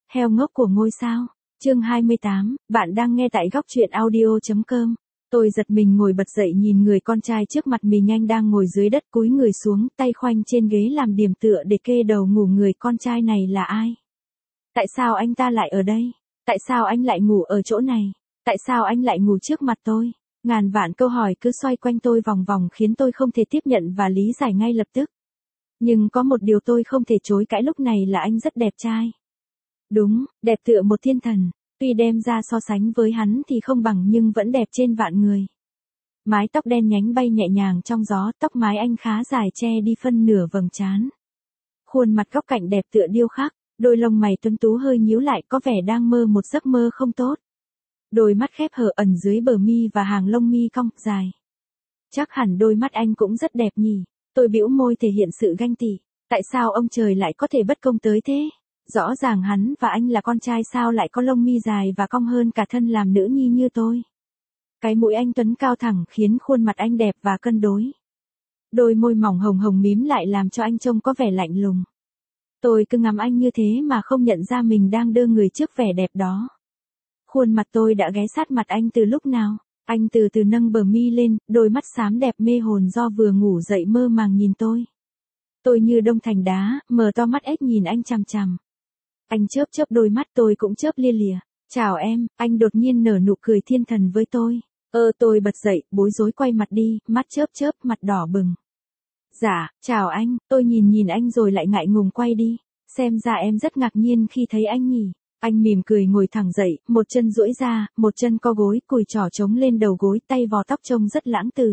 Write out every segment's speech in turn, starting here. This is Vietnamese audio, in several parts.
Heo ngốc của ngôi sao. Chương 28, bạn đang nghe tại góc truyện audio.com. Tôi giật mình ngồi bật dậy nhìn người con trai trước mặt mình nhanh đang ngồi dưới đất cúi người xuống, tay khoanh trên ghế làm điểm tựa để kê đầu ngủ. Người con trai này là ai? Tại sao anh ta lại ở đây? Tại sao anh lại ngủ ở chỗ này? Tại sao anh lại ngủ trước mặt tôi? Ngàn vạn câu hỏi cứ xoay quanh tôi vòng vòng khiến tôi không thể tiếp nhận và lý giải ngay lập tức. Nhưng có một điều tôi không thể chối cãi lúc này là anh rất đẹp trai. Đúng, đẹp tựa một thiên thần, tuy đem ra so sánh với hắn thì không bằng nhưng vẫn đẹp trên vạn người. Mái tóc đen nhánh bay nhẹ nhàng trong gió, tóc mái anh khá dài che đi phân nửa vầng trán. Khuôn mặt góc cạnh đẹp tựa điêu khắc, đôi lông mày tuấn tú hơi nhíu lại có vẻ đang mơ một giấc mơ không tốt. Đôi mắt khép hờ ẩn dưới bờ mi và hàng lông mi cong dài. Chắc hẳn đôi mắt anh cũng rất đẹp nhỉ. Tôi bĩu môi thể hiện sự ganh tị. Tại sao ông trời lại có thể bất công tới thế? Rõ ràng hắn và anh là con trai sao lại có lông mi dài và cong hơn cả thân làm nữ nhi như tôi. Cái mũi anh tuấn cao thẳng khiến khuôn mặt anh đẹp và cân đối. Đôi môi mỏng hồng hồng mím lại làm cho anh trông có vẻ lạnh lùng. Tôi cứ ngắm anh như thế mà không nhận ra mình đang đơ người trước vẻ đẹp đó. Khuôn mặt tôi đã ghé sát mặt anh từ lúc nào? Anh từ từ nâng bờ mi lên, đôi mắt xám đẹp mê hồn do vừa ngủ dậy mơ màng nhìn tôi. Tôi như đông thành đá, mở to mắt ếch nhìn anh chằm chằm. Anh chớp chớp đôi mắt, tôi cũng chớp lia lịa. Chào em, anh đột nhiên nở nụ cười thiên thần với tôi. Tôi bật dậy, bối rối quay mặt đi, mắt chớp chớp, mặt đỏ bừng. Dạ, chào anh, tôi nhìn anh rồi lại ngại ngùng quay đi. Xem ra em rất ngạc nhiên khi thấy anh nhỉ. Anh mỉm cười ngồi thẳng dậy, một chân duỗi ra, một chân co gối, cùi trỏ chống lên đầu gối, tay vò tóc trông rất lãng tử.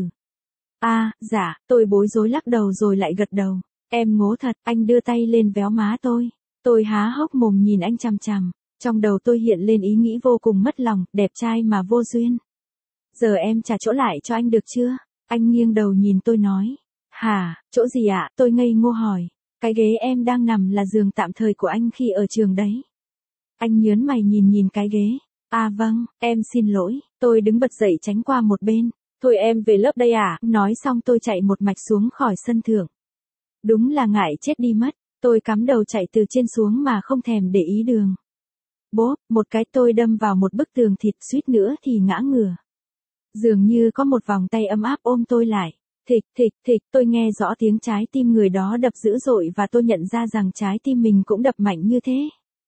Dạ, tôi bối rối lắc đầu rồi lại gật đầu. Em ngố thật, anh đưa tay lên véo má tôi. Tôi há hốc mồm nhìn anh chằm chằm. Trong đầu tôi hiện lên ý nghĩ vô cùng mất lòng, đẹp trai mà vô duyên. Giờ em trả chỗ lại cho anh được chưa? Anh nghiêng đầu nhìn tôi nói. Hả, chỗ gì ạ? Tôi ngây ngô hỏi. Cái ghế em đang nằm là giường tạm thời của anh khi ở trường đấy. Anh nhớn mày nhìn cái ghế. Vâng, em xin lỗi. Tôi đứng bật dậy tránh qua một bên. Thôi em về lớp đây à? Nói xong tôi chạy một mạch xuống khỏi sân thượng. Đúng là ngại chết đi mất. Tôi cắm đầu chạy từ trên xuống mà không thèm để ý đường. Bốp, một cái tôi đâm vào một bức tường thịt, suýt nữa thì ngã ngửa. Dường như có một vòng tay ấm áp ôm tôi lại. Thịch, tôi nghe rõ tiếng trái tim người đó đập dữ dội và tôi nhận ra rằng trái tim mình cũng đập mạnh như thế.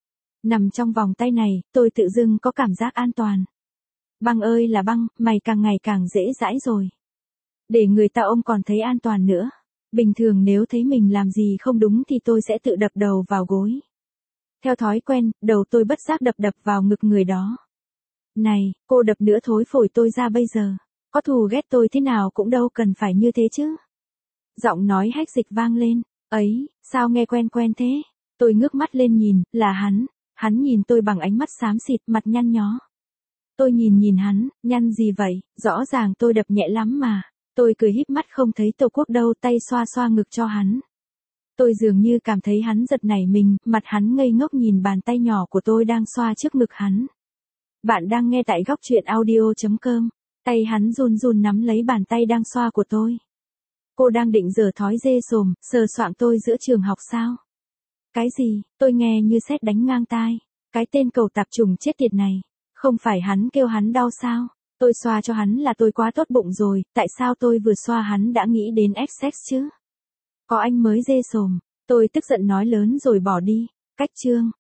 Nằm trong vòng tay này, tôi tự dưng có cảm giác an toàn. Băng ơi là băng, mày càng ngày càng dễ dãi rồi. Để người ta ôm còn thấy an toàn nữa. Bình thường nếu thấy mình làm gì không đúng thì tôi sẽ tự đập đầu vào gối. Theo thói quen, đầu tôi bất giác đập vào ngực người đó. Này, cô đập nữa thối phổi tôi ra bây giờ. Có thù ghét tôi thế nào cũng đâu cần phải như thế chứ. Giọng nói hách dịch vang lên. Ấy, sao nghe quen quen thế? Tôi ngước mắt lên nhìn, là hắn. Hắn nhìn tôi bằng ánh mắt xám xịt, mặt nhăn nhó. Tôi nhìn hắn, nhăn gì vậy? Rõ ràng tôi đập nhẹ lắm mà. Tôi cười híp mắt không thấy Tổ quốc đâu, tay xoa xoa ngực cho hắn. Tôi dường như cảm thấy hắn giật nảy mình, mặt hắn ngây ngốc nhìn bàn tay nhỏ của tôi đang xoa trước ngực hắn. Bạn đang nghe tại góc truyện audio.com. Tay hắn run run nắm lấy bàn tay đang xoa của tôi. Cô đang định giở thói dê sồm, sờ soạng tôi giữa trường học sao? Cái gì? Tôi nghe như sét đánh ngang tai. Cái tên cẩu tạp trùng chết tiệt này. Không phải hắn kêu hắn đau sao? Tôi xoa cho hắn là tôi quá tốt bụng rồi, tại sao tôi vừa xoa hắn đã nghĩ đến ép sex chứ? Có anh mới dê sồm. Tôi tức giận nói lớn rồi bỏ đi. Cách chương.